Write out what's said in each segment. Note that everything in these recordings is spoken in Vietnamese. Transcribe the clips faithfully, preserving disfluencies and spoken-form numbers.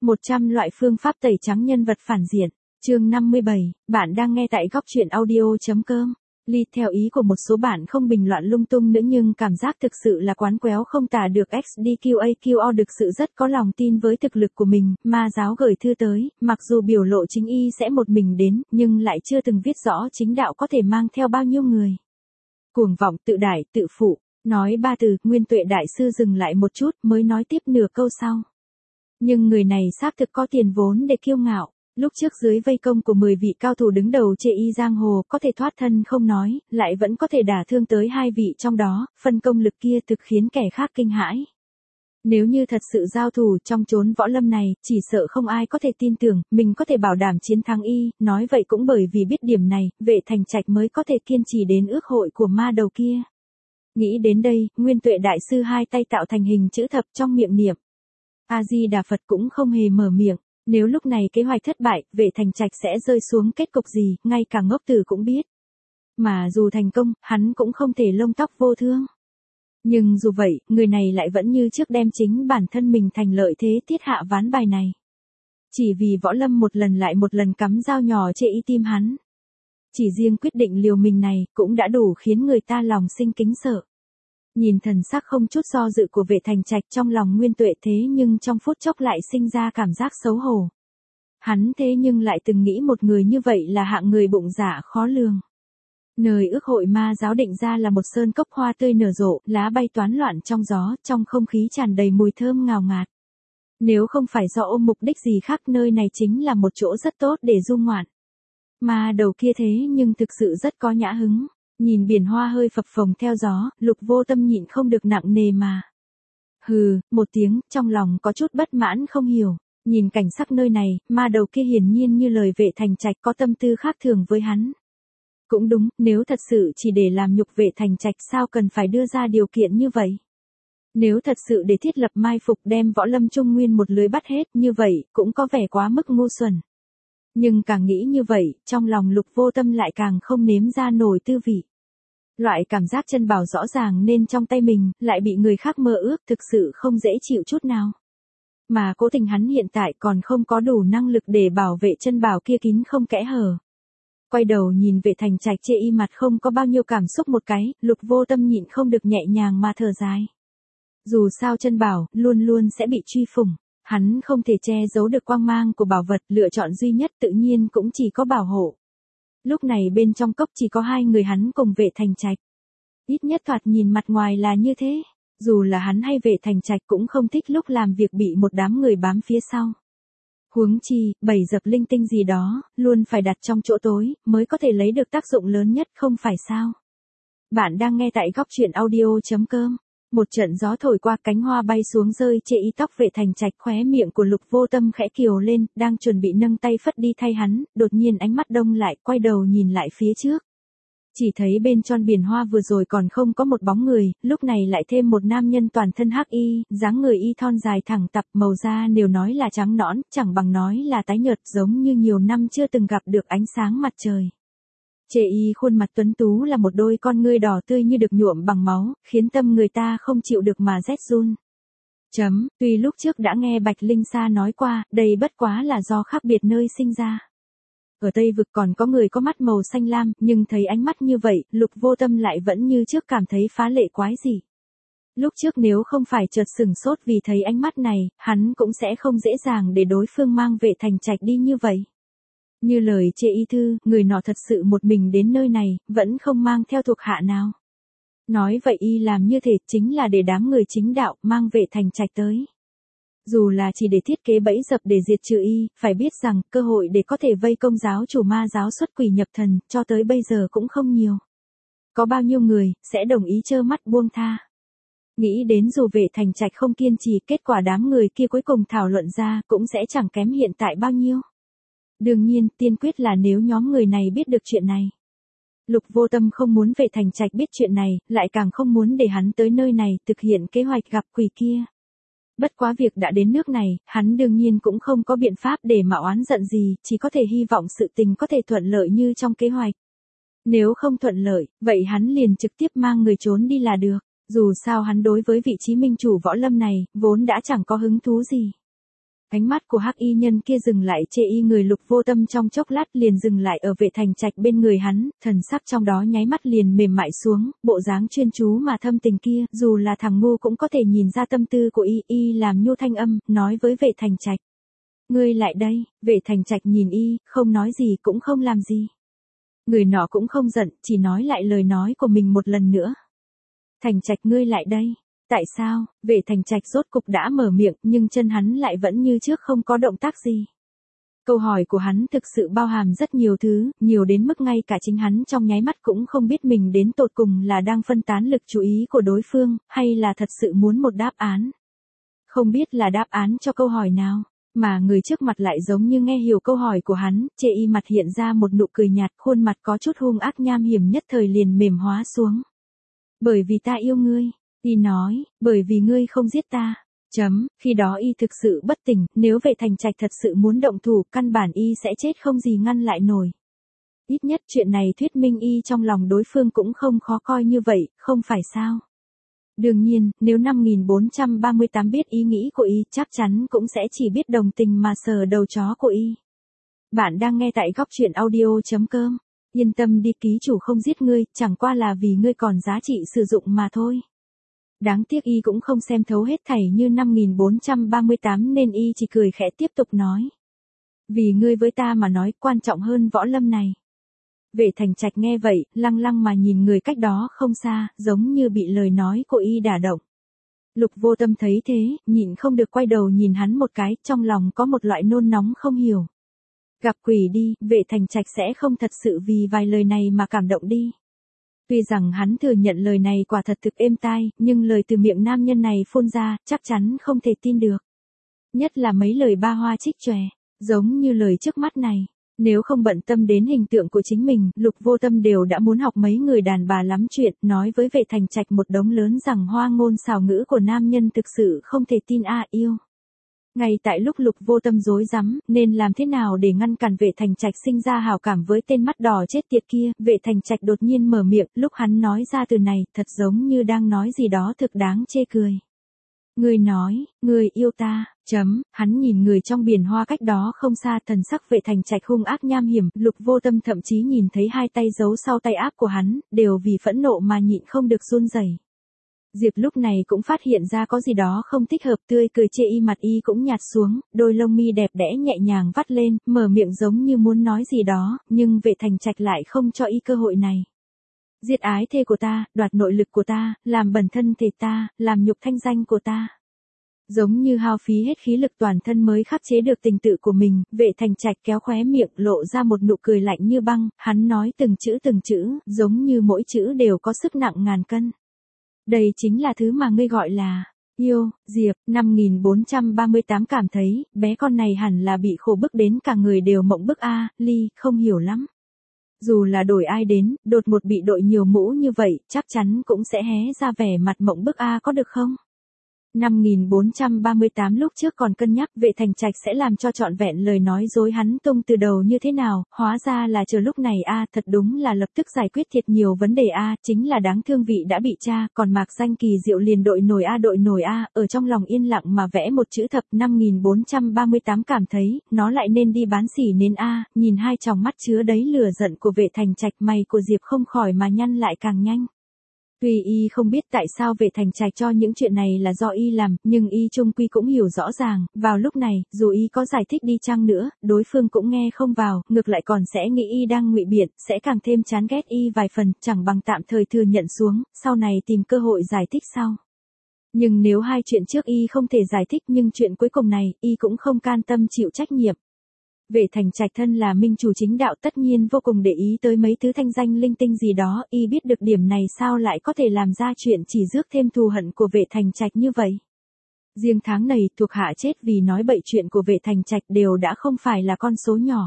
một trăm loại phương pháp tẩy trắng nhân vật phản diện. Chương năm mươi bảy, bạn đang nghe tại góc truyện audio.com. Ly theo ý của một số bạn không bình luận lung tung nữa nhưng cảm giác thực sự là quán quéo không tả được. ích đê quy a quy o được sự rất có lòng tin với thực lực của mình, ma giáo gửi thư tới, mặc dù biểu lộ chính y sẽ một mình đến, nhưng lại chưa từng viết rõ chính đạo có thể mang theo bao nhiêu người. Cuồng vọng, tự đại, tự phụ, nói ba từ, Nguyên Tuệ đại sư dừng lại một chút mới nói tiếp nửa câu sau. Nhưng người này xác thực có tiền vốn để kiêu ngạo. Lúc trước dưới vây công của mười vị cao thủ đứng đầu chê y giang hồ có thể thoát thân không nói, lại vẫn có thể đả thương tới hai vị trong đó, phân công lực kia thực khiến kẻ khác kinh hãi. Nếu như thật sự giao thủ trong chốn võ lâm này, chỉ sợ không ai có thể tin tưởng, mình có thể bảo đảm chiến thắng y, nói vậy cũng bởi vì biết điểm này, Vệ Thành Trạch mới có thể kiên trì đến ước hội của ma đầu kia. Nghĩ đến đây, Nguyên Tuệ đại sư hai tay tạo thành hình chữ thập trong miệng niệm. A-di-đà Phật cũng không hề mở miệng. Nếu lúc này kế hoạch thất bại, Vệ Thành Trạch sẽ rơi xuống kết cục gì, ngay cả ngốc tử cũng biết. Mà dù thành công, hắn cũng không thể lông tóc vô thương. Nhưng dù vậy, người này lại vẫn như trước đem chính bản thân mình thành lợi thế tiết hạ ván bài này. Chỉ vì võ lâm một lần lại một lần cắm dao nhỏ chê y tim hắn. Chỉ riêng quyết định liều mình này, cũng đã đủ khiến người ta lòng sinh kính sợ. Nhìn thần sắc không chút do dự của Vệ Thành Trạch trong lòng Nguyên Tuệ thế nhưng trong phút chốc lại sinh ra cảm giác xấu hổ. Hắn thế nhưng lại từng nghĩ một người như vậy là hạng người bụng dạ khó lường. Nơi ước hội ma giáo định ra là một sơn cốc hoa tươi nở rộ, lá bay toán loạn trong gió, trong không khí tràn đầy mùi thơm ngào ngạt. Nếu không phải do ôm mục đích gì khác, nơi này chính là một chỗ rất tốt để du ngoạn. Ma đầu kia thế nhưng thực sự rất có nhã hứng. Nhìn biển hoa hơi phập phồng theo gió, Lục Vô Tâm nhịn không được nặng nề mà. Hừ, một tiếng, trong lòng có chút bất mãn không hiểu. Nhìn cảnh sắc nơi này, ma đầu kia hiển nhiên như lời Vệ Thành Trạch có tâm tư khác thường với hắn. Cũng đúng, nếu thật sự chỉ để làm nhục Vệ Thành Trạch sao cần phải đưa ra điều kiện như vậy. Nếu thật sự để thiết lập mai phục đem võ lâm trung nguyên một lưới bắt hết như vậy, cũng có vẻ quá mức ngu xuẩn. Nhưng càng nghĩ như vậy, trong lòng Lục Vô Tâm lại càng không nếm ra nổi tư vị. Loại cảm giác chân bảo rõ ràng nên trong tay mình, lại bị người khác mơ ước thực sự không dễ chịu chút nào. Mà cố tình hắn hiện tại còn không có đủ năng lực để bảo vệ chân bảo kia kín không kẽ hở. Quay đầu nhìn Vệ Thành Trạch chê y mặt không có bao nhiêu cảm xúc một cái, Lục Vô Tâm nhịn không được nhẹ nhàng mà thở dài. Dù sao chân bảo, luôn luôn sẽ bị truy phủng. Hắn không thể che giấu được quang mang của bảo vật, lựa chọn duy nhất tự nhiên cũng chỉ có bảo hộ. Lúc này bên trong cốc chỉ có hai người hắn cùng Vệ Thành Trạch. Ít nhất thoạt nhìn mặt ngoài là như thế, dù là hắn hay Vệ Thành Trạch cũng không thích lúc làm việc bị một đám người bám phía sau. Huống chi, bày dập linh tinh gì đó, luôn phải đặt trong chỗ tối, mới có thể lấy được tác dụng lớn nhất không phải sao. Bạn đang nghe tại góc truyện audio.com. Một trận gió thổi qua, cánh hoa bay xuống rơi chê y tóc Vệ Thành Trạch, khóe miệng của Lục Vô Tâm khẽ kiều lên, đang chuẩn bị nâng tay phất đi thay hắn, đột nhiên ánh mắt đông lại, quay đầu nhìn lại phía trước. Chỉ thấy bên tròn biển hoa vừa rồi còn không có một bóng người, lúc này lại thêm một nam nhân toàn thân hắc y, dáng người y thon dài thẳng tắp, màu da nếu nói là trắng nõn, chẳng bằng nói là tái nhợt, giống như nhiều năm chưa từng gặp được ánh sáng mặt trời. Chê y khuôn mặt tuấn tú là một đôi con ngươi đỏ tươi như được nhuộm bằng máu, khiến tâm người ta không chịu được mà rét run. Chấm, tuy lúc trước đã nghe Bạch Linh Sa nói qua, đây bất quá là do khác biệt nơi sinh ra. Ở Tây Vực còn có người có mắt màu xanh lam, nhưng thấy ánh mắt như vậy, Lục Vô Tâm lại vẫn như trước cảm thấy phá lệ quái dị. Lúc trước nếu không phải chợt sửng sốt vì thấy ánh mắt này, hắn cũng sẽ không dễ dàng để đối phương mang Vệ Thành Trạch đi như vậy. Như lời chê y thư, người nọ thật sự một mình đến nơi này, vẫn không mang theo thuộc hạ nào. Nói vậy y làm như thế chính là để đám người chính đạo mang Vệ Thành Trạch tới. Dù là chỉ để thiết kế bẫy dập để diệt trừ y, phải biết rằng cơ hội để có thể vây công giáo chủ ma giáo xuất quỷ nhập thần, cho tới bây giờ cũng không nhiều. Có bao nhiêu người, sẽ đồng ý trơ mắt buông tha. Nghĩ đến dù Vệ Thành Trạch không kiên trì, kết quả đám người kia cuối cùng thảo luận ra, cũng sẽ chẳng kém hiện tại bao nhiêu. Đương nhiên, tiên quyết là nếu nhóm người này biết được chuyện này. Lục Vô Tâm không muốn Vệ Thành Trạch biết chuyện này, lại càng không muốn để hắn tới nơi này thực hiện kế hoạch gặp quỷ kia. Bất quá việc đã đến nước này, hắn đương nhiên cũng không có biện pháp để mà oán giận gì, chỉ có thể hy vọng sự tình có thể thuận lợi như trong kế hoạch. Nếu không thuận lợi, vậy hắn liền trực tiếp mang người trốn đi là được. Dù sao hắn đối với vị trí minh chủ võ lâm này, vốn đã chẳng có hứng thú gì. Ánh mắt của hắc y nhân kia dừng lại chê y người Lục Vô Tâm trong chốc lát liền dừng lại ở Vệ Thành Trạch bên người hắn, thần sắc trong đó nháy mắt liền mềm mại xuống, bộ dáng chuyên chú mà thâm tình kia, dù là thằng ngu cũng có thể nhìn ra tâm tư của y, y làm nhu thanh âm, nói với Vệ Thành Trạch. Ngươi lại đây, Vệ Thành Trạch nhìn y, không nói gì cũng không làm gì. Người nọ cũng không giận, chỉ nói lại lời nói của mình một lần nữa. Thành Trạch ngươi lại đây. Tại sao? Vệ Thành Trạch rốt cục đã mở miệng, nhưng chân hắn lại vẫn như trước không có động tác gì. Câu hỏi của hắn thực sự bao hàm rất nhiều thứ, nhiều đến mức ngay cả chính hắn trong nháy mắt cũng không biết mình đến tột cùng là đang phân tán lực chú ý của đối phương, hay là thật sự muốn một đáp án. Không biết là đáp án cho câu hỏi nào, mà người trước mặt lại giống như nghe hiểu câu hỏi của hắn, chê y mặt hiện ra một nụ cười nhạt, khuôn mặt có chút hung ác nham hiểm nhất thời liền mềm hóa xuống. Bởi vì ta yêu ngươi. Y nói, bởi vì ngươi không giết ta. Chấm, khi đó y thực sự bất tỉnh, nếu Vệ Thành Trạch thật sự muốn động thủ, căn bản y sẽ chết không gì ngăn lại nổi. Ít nhất chuyện này thuyết minh y trong lòng đối phương cũng không khó coi như vậy, không phải sao? Đương nhiên, nếu năm nghìn bốn trăm ba mươi tám biết ý nghĩ của y, chắc chắn cũng sẽ chỉ biết đồng tình mà sờ đầu chó của y. Bạn đang nghe tại góc truyện audio chấm com. Yên tâm đi, ký chủ không giết ngươi, chẳng qua là vì ngươi còn giá trị sử dụng mà thôi. Đáng tiếc y cũng không xem thấu hết thảy như năm nghìn bốn trăm ba mươi tám nên y chỉ cười khẽ tiếp tục nói. Vì ngươi với ta mà nói quan trọng hơn võ lâm này. Vệ Thành Trạch nghe vậy, lăng lăng mà nhìn người cách đó không xa, giống như bị lời nói của y đả động. Lục Vô Tâm thấy thế, nhịn không được quay đầu nhìn hắn một cái, trong lòng có một loại nôn nóng không hiểu. Gặp quỷ đi, Vệ Thành Trạch sẽ không thật sự vì vài lời này mà cảm động đi. Tuy rằng hắn thừa nhận lời này quả thật thực êm tai, nhưng lời từ miệng nam nhân này phun ra, chắc chắn không thể tin được. Nhất là mấy lời ba hoa trích chòe, giống như lời trước mắt này. Nếu không bận tâm đến hình tượng của chính mình, Lục Vô Tâm đều đã muốn học mấy người đàn bà lắm chuyện, nói với Vệ Thành Trạch một đống lớn rằng hoa ngôn xảo ngữ của nam nhân thực sự không thể tin a yêu. Ngay tại lúc Lục Vô Tâm rối rắm, nên làm thế nào để ngăn cản Vệ Thành Trạch sinh ra hảo cảm với tên mắt đỏ chết tiệt kia, Vệ Thành Trạch đột nhiên mở miệng, lúc hắn nói ra từ này, thật giống như đang nói gì đó thực đáng chê cười. Ngươi nói, ngươi yêu ta, chấm, hắn nhìn người trong biển hoa cách đó không xa, thần sắc Vệ Thành Trạch hung ác nham hiểm, Lục Vô Tâm thậm chí nhìn thấy hai tay giấu sau tay áp của hắn, đều vì phẫn nộ mà nhịn không được run rẩy. Diệp lúc này cũng phát hiện ra có gì đó không thích hợp, tươi cười chê y mặt y cũng nhạt xuống, đôi lông mi đẹp đẽ nhẹ nhàng vắt lên, mở miệng giống như muốn nói gì đó, nhưng Vệ Thành Trạch lại không cho y cơ hội này. Giết ái thê của ta, đoạt nội lực của ta, làm bẩn thân thể ta, làm nhục thanh danh của ta. Giống như hao phí hết khí lực toàn thân mới khắc chế được tình tự của mình, Vệ Thành Trạch kéo khóe miệng, lộ ra một nụ cười lạnh như băng, hắn nói từng chữ từng chữ, giống như mỗi chữ đều có sức nặng ngàn cân. Đây chính là thứ mà ngươi gọi là yêu. Diệp, năm nghìn bốn trăm ba mươi tám cảm thấy, bé con này hẳn là bị khổ bức đến cả người đều mộng bức a, Ly, không hiểu lắm. Dù là đổi ai đến, đột một bị đội nhiều mũ như vậy, chắc chắn cũng sẽ hé ra vẻ mặt mộng bức a có được không? năm nghìn bốn trăm ba mươi tám lúc trước còn cân nhắc Vệ Thành Trạch sẽ làm cho trọn vẹn lời nói dối hắn tung từ đầu như thế nào, hóa ra là chờ lúc này a, thật đúng là lập tức giải quyết thiệt nhiều vấn đề a, chính là đáng thương vị đã bị tra, còn mạc danh kỳ diệu liền đội nổi a đội nổi a, ở trong lòng yên lặng mà vẽ một chữ thập. Năm nghìn bốn trăm ba mươi tám cảm thấy, nó lại nên đi bán xỉ nến a, nhìn hai tròng mắt chứa đấy lửa giận của Vệ Thành Trạch, mày của Diệp không khỏi mà nhăn lại càng nhanh. Tuy y không biết tại sao Vệ Thành Trạch cho những chuyện này là do y làm, nhưng y chung quy cũng hiểu rõ ràng, vào lúc này, dù y có giải thích đi chăng nữa, đối phương cũng nghe không vào, ngược lại còn sẽ nghĩ y đang ngụy biện, sẽ càng thêm chán ghét y vài phần, chẳng bằng tạm thời thừa nhận xuống, sau này tìm cơ hội giải thích sau. Nhưng nếu hai chuyện trước y không thể giải thích nhưng chuyện cuối cùng này, y cũng không can tâm chịu trách nhiệm. Vệ Thành Trạch thân là minh chủ chính đạo tất nhiên vô cùng để ý tới mấy thứ thanh danh linh tinh gì đó, y biết được điểm này sao lại có thể làm ra chuyện chỉ rước thêm thù hận của Vệ Thành Trạch như vậy. Riêng tháng này, thuộc hạ chết vì nói bậy chuyện của Vệ Thành Trạch đều đã không phải là con số nhỏ.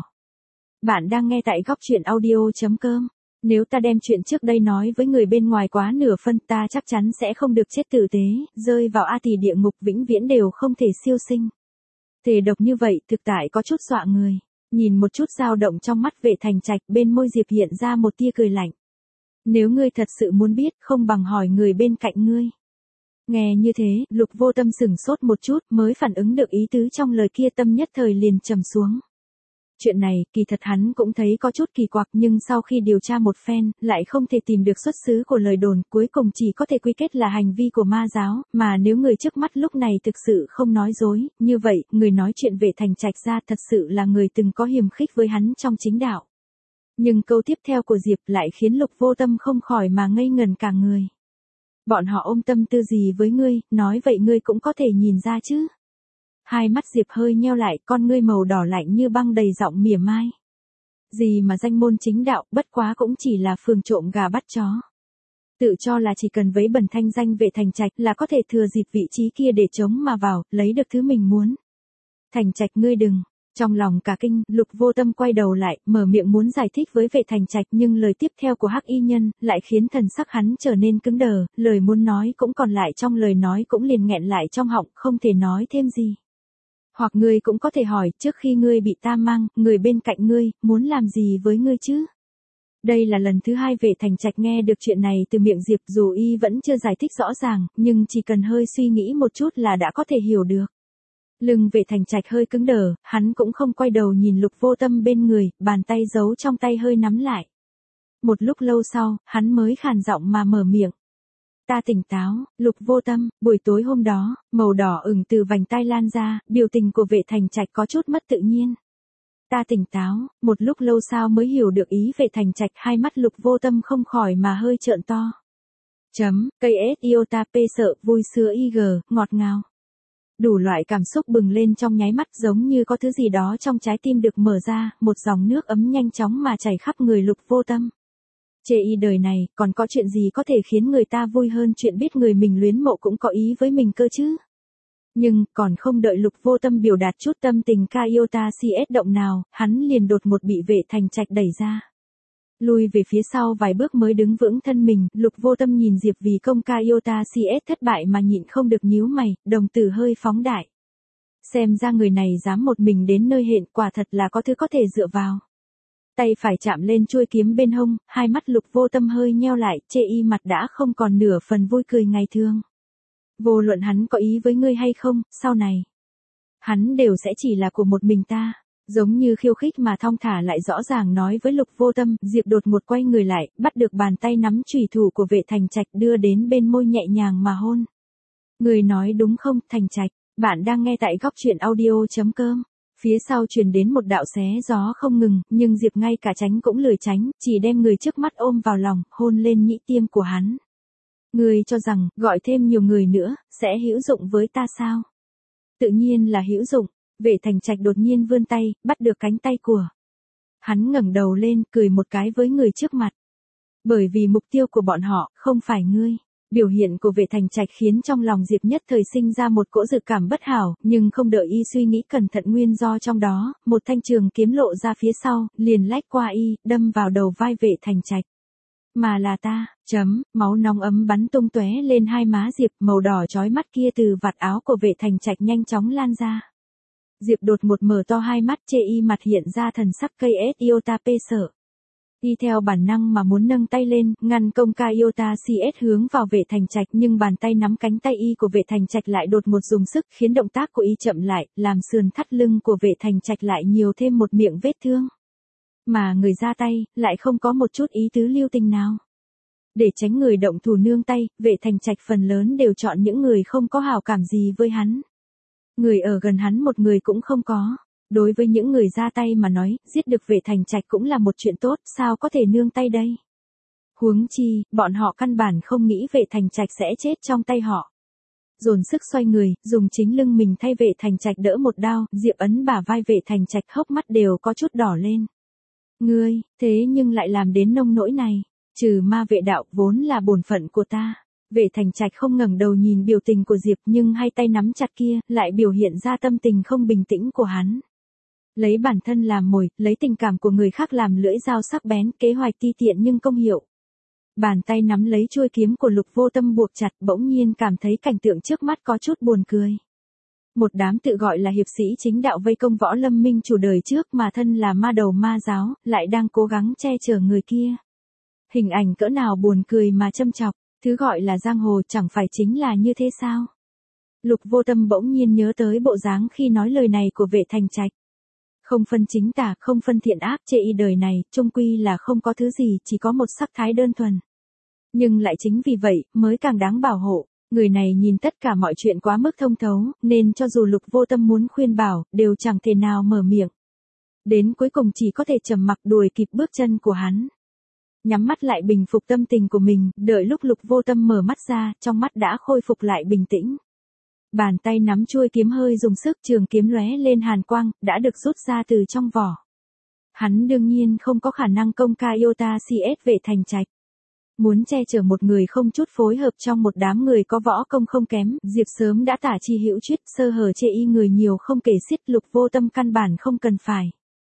Bạn đang nghe tại góc truyện audio chấm com. Nếu ta đem chuyện trước đây nói với người bên ngoài quá nửa phân, ta chắc chắn sẽ không được chết tử tế, rơi vào a tỳ địa ngục vĩnh viễn đều không thể siêu sinh. Tề độc như vậy thực tại có chút dọa người. Nhìn một chút dao động trong mắt Vệ Thành Trạch, bên môi Diệp hiện ra một tia cười lạnh. Nếu ngươi thật sự muốn biết, không bằng hỏi người bên cạnh ngươi. Nghe như thế, Lục Vô Tâm sửng sốt một chút mới phản ứng được ý tứ trong lời kia, tâm nhất thời liền trầm xuống. Chuyện này, kỳ thật hắn cũng thấy có chút kỳ quặc, nhưng sau khi điều tra một phen, lại không thể tìm được xuất xứ của lời đồn, cuối cùng chỉ có thể quy kết là hành vi của ma giáo, mà nếu người trước mắt lúc này thực sự không nói dối, như vậy, người nói chuyện Vệ Thành Trạch ra thật sự là người từng có hiềm khích với hắn trong chính đạo. Nhưng câu tiếp theo của Diệp lại khiến Lục Vô Tâm không khỏi mà ngây ngần cả người. Bọn họ ôm tâm tư gì với ngươi, nói vậy ngươi cũng có thể nhìn ra chứ. Hai mắt Diệp hơi nheo lại, con ngươi màu đỏ lạnh như băng đầy giọng mỉa mai. Gì mà danh môn chính đạo, bất quá cũng chỉ là phường trộm gà bắt chó. Tự cho là chỉ cần vấy bẩn thanh danh Vệ Thành Trạch là có thể thừa dịp vị trí kia để chống mà vào, lấy được thứ mình muốn. Thành Trạch ngươi đừng. Trong lòng cả kinh, Lục Vô Tâm quay đầu lại, mở miệng muốn giải thích với Vệ Thành Trạch, nhưng lời tiếp theo của Hắc Y Nhân lại khiến thần sắc hắn trở nên cứng đờ, lời muốn nói cũng còn lại trong lời nói cũng liền nghẹn lại trong họng, không thể nói thêm gì. Hoặc ngươi cũng có thể hỏi, trước khi ngươi bị ta mang, người bên cạnh ngươi, muốn làm gì với ngươi chứ? Đây là lần thứ hai Vệ Thành Trạch nghe được chuyện này từ miệng Diệp, dù y vẫn chưa giải thích rõ ràng, nhưng chỉ cần hơi suy nghĩ một chút là đã có thể hiểu được. Lưng Vệ Thành Trạch hơi cứng đờ, hắn cũng không quay đầu nhìn Lục Vô Tâm bên người, bàn tay giấu trong tay hơi nắm lại. Một lúc lâu sau, hắn mới khàn giọng mà mở miệng. Ta tỉnh táo, Lục Vô Tâm, buổi tối hôm đó, màu đỏ ửng từ vành tai lan ra, biểu tình của Vệ Thành Trạch có chút mất tự nhiên. Ta tỉnh táo, một lúc lâu sau mới hiểu được ý Vệ Thành Trạch, hai mắt Lục Vô Tâm không khỏi mà hơi trợn to. Chấm, cây S iota p sợ, vui sữa ig, ngọt ngào. Đủ loại cảm xúc bừng lên trong nháy mắt, giống như có thứ gì đó trong trái tim được mở ra, một dòng nước ấm nhanh chóng mà chảy khắp người Lục Vô Tâm. Chê y đời này, còn có chuyện gì có thể khiến người ta vui hơn chuyện biết người mình luyến mộ cũng có ý với mình cơ chứ? Nhưng, còn không đợi Lục Vô Tâm biểu đạt chút tâm tình ca iota cs động nào, hắn liền đột ngột bị Vệ Thành Trạch đẩy ra. Lùi về phía sau vài bước mới đứng vững thân mình, Lục Vô Tâm nhìn Diệp vì công ca iota cs thất bại mà nhịn không được nhíu mày, đồng tử hơi phóng đại. Xem ra người này dám một mình đến nơi hẹn, quả thật là có thứ có thể dựa vào. Tay phải chạm lên chuôi kiếm bên hông, hai mắt Lục Vô Tâm hơi nheo lại, chê y mặt đã không còn nửa phần vui cười ngày thường. Vô luận hắn có ý với ngươi hay không, sau này, hắn đều sẽ chỉ là của một mình ta. Giống như khiêu khích mà thong thả lại rõ ràng nói với Lục Vô Tâm, Diệp đột ngột quay người lại, bắt được bàn tay nắm chùy thủ của Vệ Thành Trạch đưa đến bên môi nhẹ nhàng mà hôn. Người nói đúng không, Thành Trạch, bạn đang nghe tại góc truyện audio.com. Phía sau truyền đến một đạo xé gió không ngừng, nhưng Diệp ngay cả tránh cũng lười tránh, chỉ đem người trước mắt ôm vào lòng, hôn lên nhĩ tiêm của hắn. Người cho rằng, gọi thêm nhiều người nữa, sẽ hữu dụng với ta sao? Tự nhiên là hữu dụng. Vệ Thành Trạch đột nhiên vươn tay, bắt được cánh tay của. Hắn ngẩng đầu lên, cười một cái với người trước mặt. Bởi vì mục tiêu của bọn họ, không phải ngươi. Biểu hiện của Vệ Thành Trạch khiến trong lòng Diệp nhất thời sinh ra một cỗ dự cảm bất hảo, nhưng không đợi y suy nghĩ cẩn thận nguyên do trong đó, một thanh trường kiếm lộ ra phía sau, liền lách qua y, đâm vào đầu vai Vệ Thành Trạch. Mà là ta, chấm, máu nóng ấm bắn tung tóe lên hai má Diệp, màu đỏ chói mắt kia từ vạt áo của Vệ Thành Trạch nhanh chóng lan ra. Diệp đột một mở to hai mắt, chê y mặt hiện ra thần sắc cây S iota p sợ. Y theo bản năng mà muốn nâng tay lên, ngăn công ca iota cs hướng vào Vệ Thành Trạch, nhưng bàn tay nắm cánh tay y của Vệ Thành Trạch lại đột một dùng sức, khiến động tác của y chậm lại, làm sườn thắt lưng của Vệ Thành Trạch lại nhiều thêm một miệng vết thương. Mà người ra tay, lại không có một chút ý tứ lưu tình nào. Để tránh người động thủ nương tay, Vệ Thành Trạch phần lớn đều chọn những người không có hảo cảm gì với hắn. Người ở gần hắn một người cũng không có. Đối với những người ra tay mà nói, giết được Vệ Thành Trạch cũng là một chuyện tốt, sao có thể nương tay đây? Huống chi, bọn họ căn bản không nghĩ Vệ Thành Trạch sẽ chết trong tay họ. Dồn sức xoay người, dùng chính lưng mình thay Vệ Thành Trạch đỡ một đao, Diệp ấn bả vai Vệ Thành Trạch, hốc mắt đều có chút đỏ lên. Ngươi, thế nhưng lại làm đến nông nỗi này, trừ ma vệ đạo vốn là bổn phận của ta. Vệ Thành Trạch không ngẩng đầu nhìn biểu tình của Diệp, nhưng hai tay nắm chặt kia, lại biểu hiện ra tâm tình không bình tĩnh của hắn. Lấy bản thân làm mồi, lấy tình cảm của người khác làm lưỡi dao sắc bén, kế hoạch ti tiện nhưng công hiệu. Bàn tay nắm lấy chuôi kiếm của Lục Vô Tâm buộc chặt, bỗng nhiên cảm thấy cảnh tượng trước mắt có chút buồn cười. Một đám tự gọi là hiệp sĩ chính đạo vây công võ lâm minh chủ đời trước mà thân là ma đầu ma giáo, lại đang cố gắng che chở người kia. Hình ảnh cỡ nào buồn cười mà châm chọc. Thứ gọi là giang hồ chẳng phải chính là như thế sao? Lục Vô Tâm bỗng nhiên nhớ tới bộ dáng khi nói lời này của Vệ Thành Trạch. Không phân chính tà, không phân thiện ác, chê y đời này, chung quy là không có thứ gì, chỉ có một sắc thái đơn thuần. Nhưng lại chính vì vậy, mới càng đáng bảo hộ. Người này nhìn tất cả mọi chuyện quá mức thông thấu, nên cho dù Lục Vô Tâm muốn khuyên bảo, đều chẳng thể nào mở miệng. Đến cuối cùng chỉ có thể trầm mặc đuổi kịp bước chân của hắn. Nhắm mắt lại bình phục tâm tình của mình, đợi lúc Lục Vô Tâm mở mắt ra, trong mắt đã khôi phục lại bình tĩnh. Bàn tay nắm chuôi kiếm hơi dùng sức, trường kiếm lóe lên hàn quang, đã được rút ra từ trong vỏ. Hắn đương nhiên không có khả năng công khai iota xê ét Vệ Thành Trạch. Muốn che chở một người không chút phối hợp trong một đám người có võ công không kém, Diệp sớm đã tả chi hữu chuyết, sơ hở chê y người nhiều không kể xiết, Lục Vô Tâm căn bản không cần phải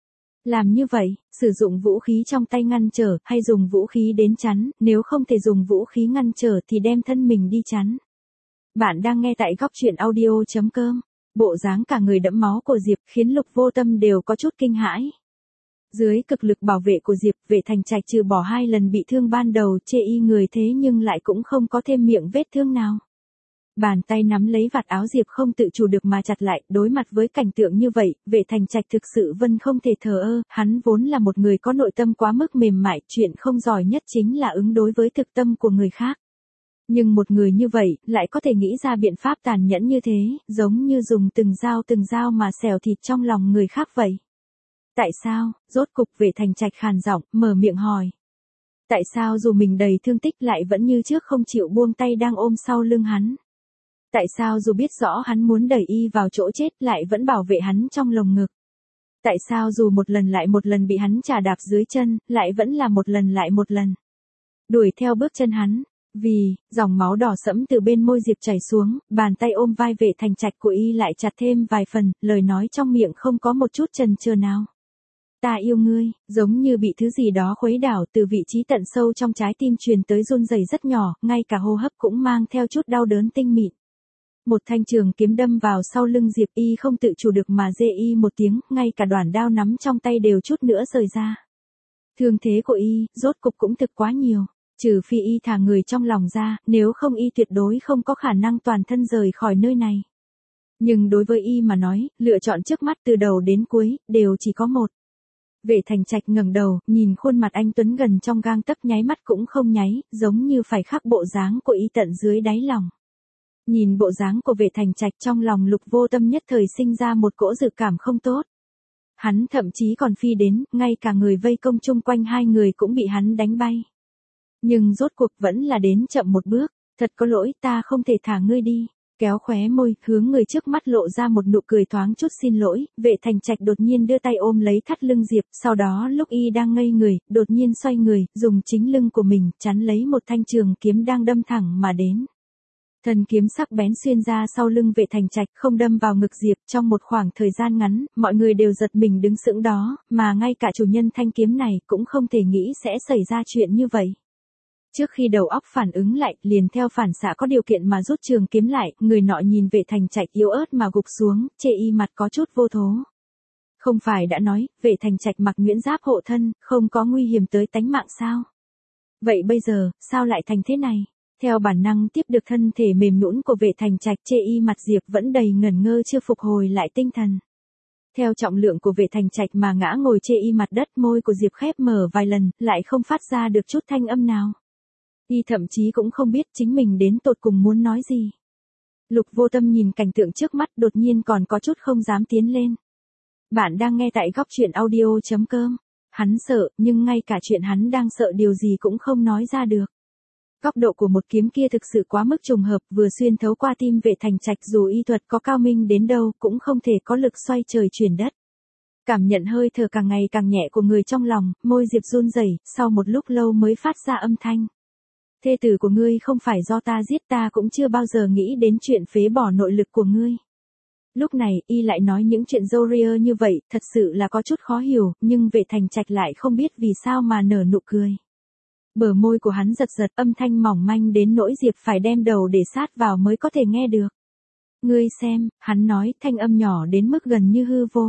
làm như vậy, sử dụng vũ khí trong tay ngăn trở, hay dùng vũ khí đến chắn, nếu không thể dùng vũ khí ngăn trở thì đem thân mình đi chắn. Bạn đang nghe tại góc truyện audio chấm com. Bộ dáng cả người đẫm máu của Diệp khiến Lục Vô Tâm đều có chút kinh hãi. Dưới cực lực bảo vệ của Diệp, Vệ Thành Trạch trừ bỏ hai lần bị thương ban đầu chê y người thế nhưng lại cũng không có thêm miệng vết thương nào. Bàn tay nắm lấy vạt áo Diệp không tự chủ được mà chặt lại, đối mặt với cảnh tượng như vậy, Vệ Thành Trạch thực sự vân không thể thờ ơ, hắn vốn là một người có nội tâm quá mức mềm mại, chuyện không giỏi nhất chính là ứng đối với thực tâm của người khác. Nhưng một người như vậy, lại có thể nghĩ ra biện pháp tàn nhẫn như thế, giống như dùng từng dao từng dao mà xẻo thịt trong lòng người khác vậy. Tại sao? Rốt cục Vệ Thành Trạch khàn giọng, mở miệng hỏi. Tại sao dù mình đầy thương tích lại vẫn như trước không chịu buông tay đang ôm sau lưng hắn? Tại sao dù biết rõ hắn muốn đẩy y vào chỗ chết lại vẫn bảo vệ hắn trong lồng ngực? Tại sao dù một lần lại một lần bị hắn chà đạp dưới chân, lại vẫn là một lần lại một lần đuổi theo bước chân hắn? Vì, dòng máu đỏ sẫm từ bên môi Diệp chảy xuống, bàn tay ôm vai Vệ Thành Trạch của y lại chặt thêm vài phần, lời nói trong miệng không có một chút chần chừ nào. Ta yêu ngươi, giống như bị thứ gì đó khuấy đảo, từ vị trí tận sâu trong trái tim truyền tới run rẩy rất nhỏ, ngay cả hô hấp cũng mang theo chút đau đớn tinh mịn. Một thanh trường kiếm đâm vào sau lưng Diệp, y không tự chủ được mà rê y một tiếng, ngay cả đoạn đao nắm trong tay đều chút nữa rời ra. Thương thế của y, rốt cục cũng thực quá nhiều. Trừ phi y thả người trong lòng ra, nếu không y tuyệt đối không có khả năng toàn thân rời khỏi nơi này. Nhưng đối với y mà nói, lựa chọn trước mắt từ đầu đến cuối, đều chỉ có một. Vệ Thành Trạch ngẩng đầu, nhìn khuôn mặt anh tuấn gần trong gang tấc, nháy mắt cũng không nháy, giống như phải khắc bộ dáng của y tận dưới đáy lòng. Nhìn bộ dáng của Vệ Thành Trạch, trong lòng Lục Vô Tâm nhất thời sinh ra một cỗ dự cảm không tốt. Hắn thậm chí còn phi đến, ngay cả người vây công chung quanh hai người cũng bị hắn đánh bay. Nhưng rốt cuộc vẫn là đến chậm một bước, thật có lỗi, ta không thể thả ngươi đi. Kéo khóe môi, hướng người trước mắt lộ ra một nụ cười thoáng chút xin lỗi, Vệ Thành Trạch đột nhiên đưa tay ôm lấy thắt lưng Diệp, sau đó lúc y đang ngây người, đột nhiên xoay người, dùng chính lưng của mình, chắn lấy một thanh trường kiếm đang đâm thẳng mà đến. Thần kiếm sắc bén xuyên ra sau lưng Vệ Thành Trạch, không đâm vào ngực Diệp, trong một khoảng thời gian ngắn, mọi người đều giật mình đứng sững đó, mà ngay cả chủ nhân thanh kiếm này cũng không thể nghĩ sẽ xảy ra chuyện như vậy. Trước khi đầu óc phản ứng lại, liền theo phản xạ có điều kiện mà rút trường kiếm lại, người nọ nhìn Vệ Thành Trạch yếu ớt mà gục xuống, chê y mặt có chút vô thố. Không phải đã nói, Vệ Thành Trạch mặc nguyễn giáp hộ thân, không có nguy hiểm tới tánh mạng sao? Vậy bây giờ, sao lại thành thế này? Theo bản năng tiếp được thân thể mềm nhũn của Vệ Thành Trạch, chê y mặt Diệp vẫn đầy ngẩn ngơ chưa phục hồi lại tinh thần. Theo trọng lượng của Vệ Thành Trạch mà ngã ngồi chê y mặt đất, môi của Diệp khép mở vài lần, lại không phát ra được chút thanh âm nào. Y thậm chí cũng không biết chính mình đến tột cùng muốn nói gì. Lục Vô Tâm nhìn cảnh tượng trước mắt, đột nhiên còn có chút không dám tiến lên. Bạn đang nghe tại góc truyện audio chấm com. Hắn sợ, nhưng ngay cả chuyện hắn đang sợ điều gì cũng không nói ra được. Góc độ của một kiếm kia thực sự quá mức trùng hợp, vừa xuyên thấu qua tim Vệ Thành Trạch, dù y thuật có cao minh đến đâu cũng không thể có lực xoay trời chuyển đất. Cảm nhận hơi thở càng ngày càng nhẹ của người trong lòng, môi Diệp run rẩy, sau một lúc lâu mới phát ra âm thanh. Thê tử của ngươi không phải do ta giết, ta cũng chưa bao giờ nghĩ đến chuyện phế bỏ nội lực của ngươi. Lúc này, y lại nói những chuyện râu ria như vậy, thật sự là có chút khó hiểu, nhưng Vệ Thành Trạch lại không biết vì sao mà nở nụ cười. Bờ môi của hắn giật giật, âm thanh mỏng manh đến nỗi Diệp phải đem đầu để sát vào mới có thể nghe được. Ngươi xem, hắn nói, thanh âm nhỏ đến mức gần như hư vô.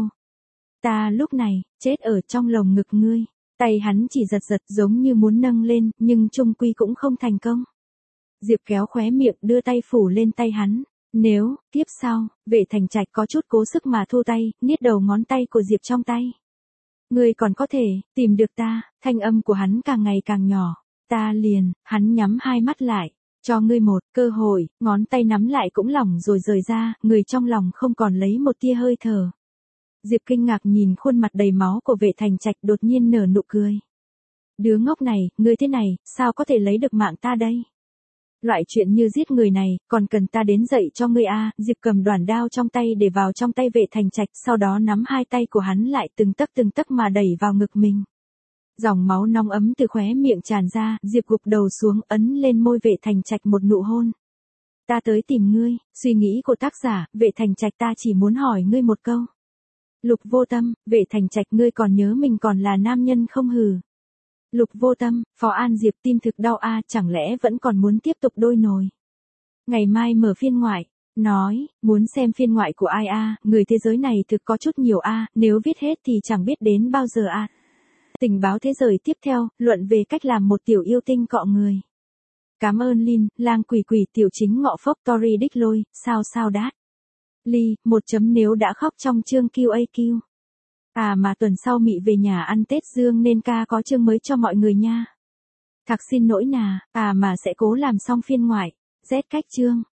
Ta lúc này, chết ở trong lồng ngực ngươi. Tay hắn chỉ giật giật giống như muốn nâng lên, nhưng chung quy cũng không thành công. Diệp kéo khóe miệng đưa tay phủ lên tay hắn. Nếu, tiếp sau, Vệ Thành Trạch có chút cố sức mà thu tay, niết đầu ngón tay của Diệp trong tay. Ngươi còn có thể, tìm được ta, thanh âm của hắn càng ngày càng nhỏ. Ta liền, hắn nhắm hai mắt lại. Cho ngươi một cơ hội, ngón tay nắm lại cũng lỏng rồi rời ra, người trong lòng không còn lấy một tia hơi thở. Diệp kinh ngạc nhìn khuôn mặt đầy máu của Vệ Thành Trạch đột nhiên nở nụ cười. Đứa ngốc này, ngươi thế này, sao có thể lấy được mạng ta đây? Loại chuyện như giết người này, còn cần ta đến dạy cho ngươi a? À? Diệp cầm đoản đao trong tay để vào trong tay Vệ Thành Trạch, sau đó nắm hai tay của hắn lại từng tấc từng tấc mà đẩy vào ngực mình. Dòng máu nóng ấm từ khóe miệng tràn ra, Diệp gục đầu xuống ấn lên môi Vệ Thành Trạch một nụ hôn. Ta tới tìm ngươi, suy nghĩ của tác giả, Vệ Thành Trạch ta chỉ muốn hỏi ngươi một câu. Lục Vô Tâm, Vệ Thành Trạch ngươi còn nhớ mình còn là nam nhân không hừ? Lục Vô Tâm, Phó An Diệp tim thực đau a, chẳng lẽ vẫn còn muốn tiếp tục đôi nồi? Ngày mai mở phiên ngoại, nói, muốn xem phiên ngoại của ai a, người thế giới này thực có chút nhiều a, nếu viết hết thì chẳng biết đến bao giờ a. Tình báo thế giới tiếp theo, luận về cách làm một tiểu yêu tinh cọ người. Cảm ơn Lin, lang quỷ quỷ tiểu chính ngọ phốc Tori đích lôi, sao sao đát. Ly, một chấm nếu đã khóc trong chương Q A Q. À mà tuần sau Mị về nhà ăn Tết Dương nên ca có chương mới cho mọi người nha. Thạc xin lỗi nà, à mà sẽ cố làm xong phiên ngoại, Z cách chương.